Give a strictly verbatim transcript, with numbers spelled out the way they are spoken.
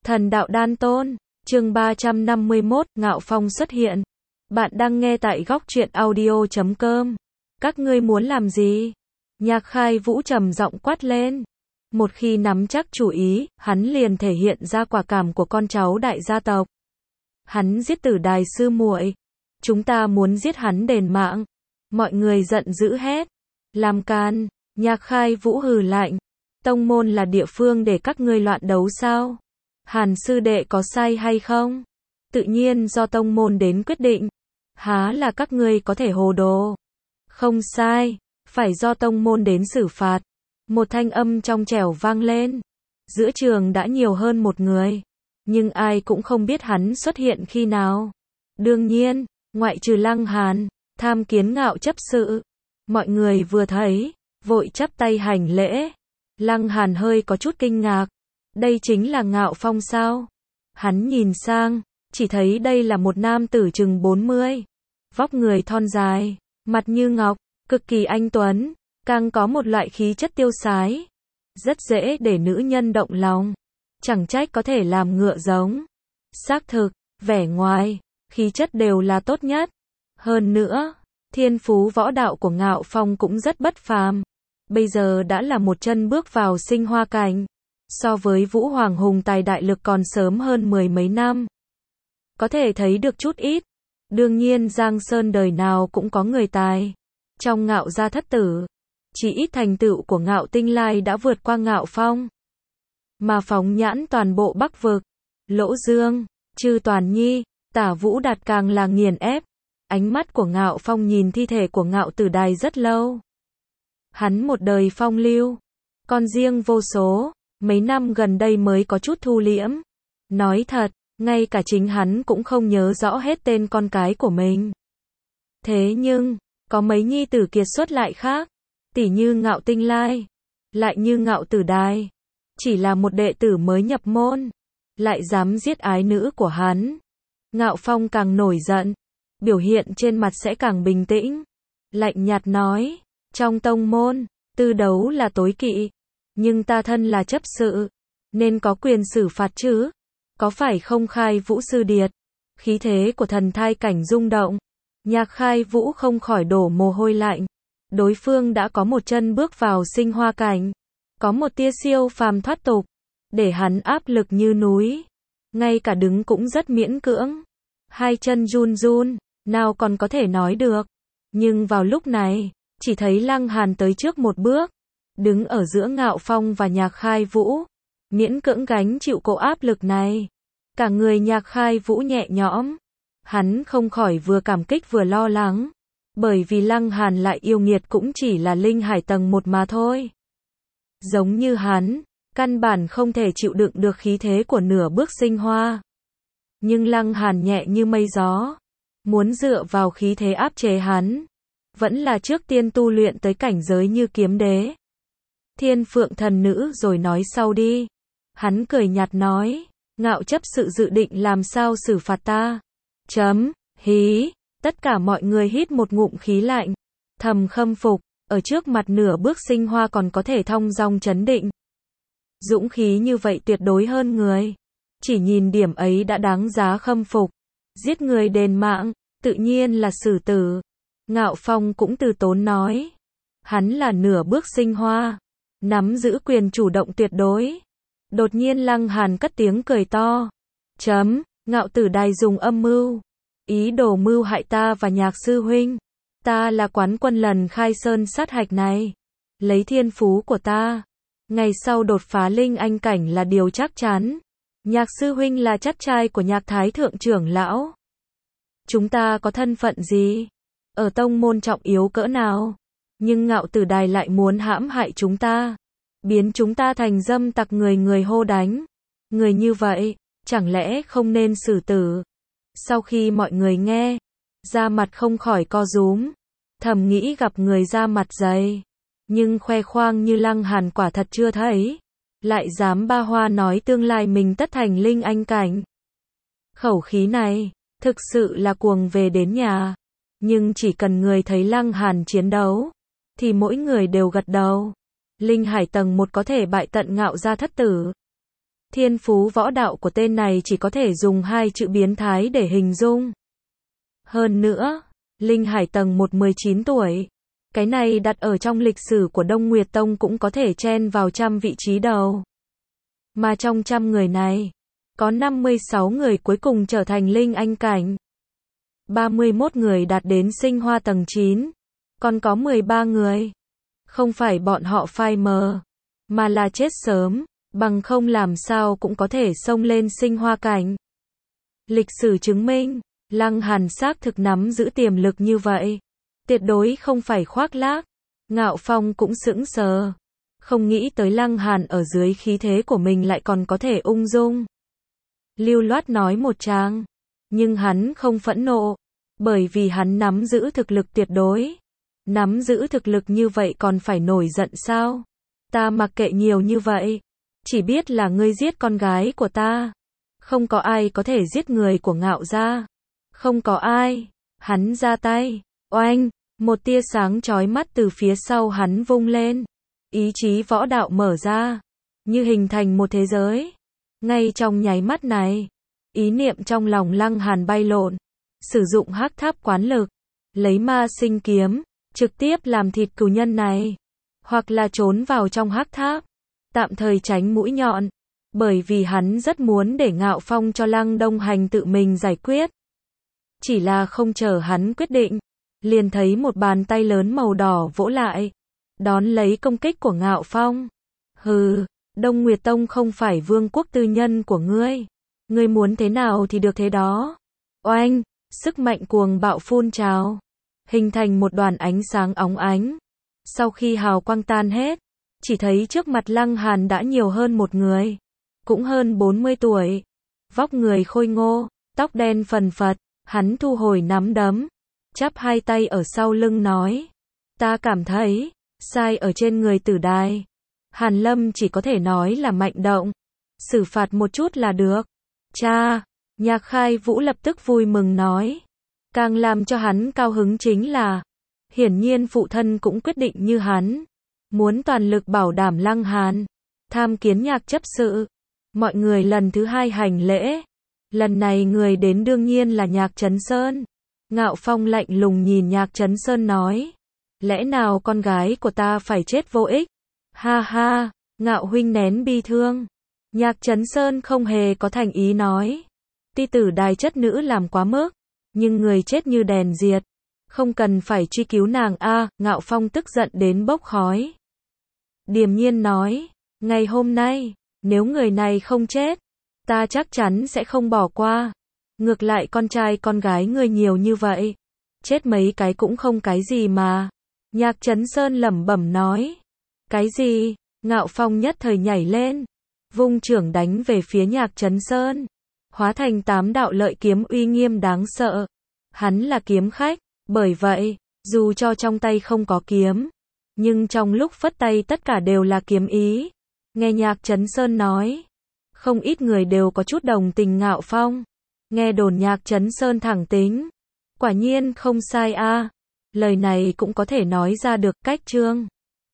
Thần đạo đan tôn, chương ba trăm năm mươi mốt, Ngạo Phong xuất hiện. Bạn đang nghe tại góc truyện audio chấm com. Các ngươi muốn làm gì? Nhạc Khai Vũ trầm giọng quát lên. Một khi nắm chắc chủ ý, hắn liền thể hiện ra quả cảm của con cháu đại gia tộc. Hắn giết Tử Đài sư muội. Chúng ta muốn giết hắn đền mạng. Mọi người giận dữ hét. Làm can. Nhạc Khai Vũ hừ lạnh. Tông môn là địa phương để các ngươi loạn đấu sao? Hàn sư đệ có sai hay không? Tự nhiên do tông môn đến quyết định. Há là các ngươi có thể hồ đồ. Không sai, phải do tông môn đến xử phạt. Một thanh âm trong trẻo vang lên. Giữa trường đã nhiều hơn một người. Nhưng ai cũng không biết hắn xuất hiện khi nào. Đương nhiên, ngoại trừ Lăng Hàn, tham kiến Ngạo chấp sự. Mọi người vừa thấy, vội chắp tay hành lễ. Lăng Hàn hơi có chút kinh ngạc. Đây chính là Ngạo Phong sao? Hắn nhìn sang, chỉ thấy đây là một nam tử chừng bốn mươi. Vóc người thon dài, mặt như ngọc, cực kỳ anh tuấn, càng có một loại khí chất tiêu sái. Rất dễ để nữ nhân động lòng. Chẳng trách có thể làm ngựa giống. Xác thực, vẻ ngoài, khí chất đều là tốt nhất. Hơn nữa, thiên phú võ đạo của Ngạo Phong cũng rất bất phàm. Bây giờ đã là một chân bước vào sinh hoa cảnh. So với Vũ Hoàng hùng tài đại lực còn sớm hơn mười mấy năm. Có thể thấy được chút ít. Đương nhiên Giang Sơn đời nào cũng có người tài. Trong Ngạo gia thất tử, chỉ ít thành tựu của Ngạo Tinh Lai đã vượt qua Ngạo Phong. Mà phóng nhãn toàn bộ Bắc vực, Lỗ Dương, Trư Toàn Nhi, Tả Vũ Đạt càng là nghiền ép. Ánh mắt của Ngạo Phong nhìn thi thể của Ngạo Tử Đài rất lâu. Hắn một đời phong lưu, con riêng vô số. Mấy năm gần đây mới có chút thu liễm. Nói thật, ngay cả chính hắn cũng không nhớ rõ hết tên con cái của mình. Thế nhưng, có mấy nhi tử kiệt xuất lại khác. Tỉ như Ngạo Tinh Lai, lại như Ngạo Tử Đài. Chỉ là một đệ tử mới nhập môn, lại dám giết ái nữ của hắn. Ngạo Phong càng nổi giận, biểu hiện trên mặt sẽ càng bình tĩnh. Lạnh nhạt nói, trong tông môn, tư đấu là tối kỵ. Nhưng ta thân là chấp sự, nên có quyền xử phạt chứ. Có phải không Khai Vũ sư điệt? Khí thế của thần thai cảnh rung động. Nhạc Khai Vũ không khỏi đổ mồ hôi lạnh. Đối phương đã có một chân bước vào sinh hoa cảnh. Có một tia siêu phàm thoát tục. Để hắn áp lực như núi. Ngay cả đứng cũng rất miễn cưỡng. Hai chân run run, nào còn có thể nói được. Nhưng vào lúc này, chỉ thấy Lăng Hàn tới trước một bước. Đứng ở giữa Ngạo Phong và Nhạc Khai Vũ, miễn cưỡng gánh chịu cỗ áp lực này. Cả người Nhạc Khai Vũ nhẹ nhõm. Hắn không khỏi vừa cảm kích vừa lo lắng. Bởi vì Lăng Hàn lại yêu nghiệt cũng chỉ là linh hải tầng một mà thôi. Giống như hắn, căn bản không thể chịu đựng được khí thế của nửa bước sinh hoa. Nhưng Lăng Hàn nhẹ như mây gió. Muốn dựa vào khí thế áp chế hắn, vẫn là trước tiên tu luyện tới cảnh giới như kiếm đế. Thiên Phượng thần nữ rồi nói sau đi. Hắn cười nhạt nói, Ngạo chấp sự dự định làm sao xử phạt ta? Chấm, hí, tất cả mọi người hít một ngụm khí lạnh, thầm khâm phục, ở trước mặt nửa bước sinh hoa còn có thể thong dong chấn định. Dũng khí như vậy tuyệt đối hơn người. Chỉ nhìn điểm ấy đã đáng giá khâm phục. Giết người đền mạng, tự nhiên là xử tử. Ngạo Phong cũng từ tốn nói, hắn là nửa bước sinh hoa, nắm giữ quyền chủ động tuyệt đối. Đột nhiên Lăng Hàn cất tiếng cười to. Chấm, Ngạo Tử Đài dùng âm mưu, ý đồ mưu hại ta và Nhạc sư huynh. Ta là quán quân lần khai sơn sát hạch này. Lấy thiên phú của ta, ngày sau đột phá linh anh cảnh là điều chắc chắn. Nhạc sư huynh là chắt trai của Nhạc Thái thượng trưởng lão. Chúng ta có thân phận gì? Ở tông môn trọng yếu cỡ nào? Nhưng Ngạo Tử Đài lại muốn hãm hại chúng ta. Biến chúng ta thành dâm tặc người người hô đánh. Người như vậy, chẳng lẽ không nên xử tử? Sau khi mọi người nghe, da mặt không khỏi co rúm. Thầm nghĩ gặp người da mặt dày. Nhưng khoe khoang như Lăng Hàn quả thật chưa thấy. Lại dám ba hoa nói tương lai mình tất thành linh anh cảnh. Khẩu khí này, thực sự là cuồng về đến nhà. Nhưng chỉ cần người thấy Lăng Hàn chiến đấu, thì mỗi người đều gật đầu. Linh hải tầng một có thể bại tận Ngạo gia thất tử. Thiên phú võ đạo của tên này chỉ có thể dùng hai chữ biến thái để hình dung. Hơn nữa, Linh Hải tầng một mười chín tuổi. Cái này đặt ở trong lịch sử của Đông Nguyệt Tông cũng có thể chen vào trăm vị trí đầu. Mà trong trăm người này, có năm mươi sáu người cuối cùng trở thành Linh Anh cảnh. ba mươi mốt người đạt đến sinh hoa tầng chín. Còn có mười ba người. Không phải bọn họ phai mờ, mà là chết sớm, bằng không làm sao cũng có thể xông lên sinh hoa cảnh. Lịch sử chứng minh, Lăng Hàn xác thực nắm giữ tiềm lực như vậy. Tuyệt đối không phải khoác lác. Ngạo Phong cũng sững sờ. Không nghĩ tới Lăng Hàn ở dưới khí thế của mình lại còn có thể ung dung. Lưu loát nói một tràng. Nhưng hắn không phẫn nộ. Bởi vì hắn nắm giữ thực lực tuyệt đối. Nắm giữ thực lực như vậy còn phải nổi giận sao? Ta mặc kệ nhiều như vậy. Chỉ biết là ngươi giết con gái của ta. Không có ai có thể giết người của Ngạo gia. Không có ai. Hắn ra tay. Oanh. Một tia sáng chói mắt từ phía sau hắn vung lên. Ý chí võ đạo mở ra. Như hình thành một thế giới. Ngay trong nháy mắt này. Ý niệm trong lòng Lăng Hàn bay lộn. Sử dụng hắc tháp quán lực. Lấy ma sinh kiếm. Trực tiếp làm thịt cừu nhân này. Hoặc là trốn vào trong hắc tháp. Tạm thời tránh mũi nhọn. Bởi vì hắn rất muốn để Ngạo Phong cho Lăng Đông Hành tự mình giải quyết. Chỉ là không chờ hắn quyết định. Liền thấy một bàn tay lớn màu đỏ vỗ lại. Đón lấy công kích của Ngạo Phong. Hừ, Đông Nguyệt Tông không phải vương quốc tư nhân của ngươi. Ngươi muốn thế nào thì được thế đó. Oanh, sức mạnh cuồng bạo phun trào. Hình thành một đoàn ánh sáng óng ánh. Sau khi hào quang tan hết, chỉ thấy trước mặt Lăng Hàn đã nhiều hơn một người. Cũng hơn bốn mươi tuổi. Vóc người khôi ngô, tóc đen phần phật. Hắn thu hồi nắm đấm. Chắp hai tay ở sau lưng nói. Ta cảm thấy, sai ở trên người tử đài. Hàn Lâm chỉ có thể nói là mạnh động. Xử phạt một chút là được. Cha, Nhạc Khai Vũ lập tức vui mừng nói. Càng làm cho hắn cao hứng chính là, hiển nhiên phụ thân cũng quyết định như hắn. Muốn toàn lực bảo đảm Lăng Hàn. Tham kiến Nhạc chấp sự. Mọi người lần thứ hai hành lễ. Lần này người đến đương nhiên là Nhạc Chấn Sơn. Ngạo Phong lạnh lùng nhìn Nhạc Chấn Sơn nói. Lẽ nào con gái của ta phải chết vô ích? Ha ha, Ngạo huynh nén bi thương. Nhạc Chấn Sơn không hề có thành ý nói. Ti tử đài chất nữ làm quá mức. Nhưng người chết như đèn diệt. Không cần phải truy cứu nàng a. Ngạo Phong tức giận đến bốc khói. Điềm nhiên nói. Ngày hôm nay, nếu người này không chết, ta chắc chắn sẽ không bỏ qua. Ngược lại con trai con gái ngươi nhiều như vậy. Chết mấy cái cũng không cái gì mà. Nhạc Chấn Sơn lẩm bẩm nói. Cái gì? Ngạo Phong nhất thời nhảy lên. Vung trưởng đánh về phía Nhạc Chấn Sơn. Hóa thành tám đạo lợi kiếm uy nghiêm đáng sợ. Hắn là kiếm khách. Bởi vậy, dù cho trong tay không có kiếm. Nhưng trong lúc phất tay tất cả đều là kiếm ý. Nghe Nhạc Chấn Sơn nói. Không ít người đều có chút đồng tình Ngạo Phong. Nghe đồn Nhạc Chấn Sơn thẳng tính. Quả nhiên không sai a. Lời này cũng có thể nói ra được cách chương.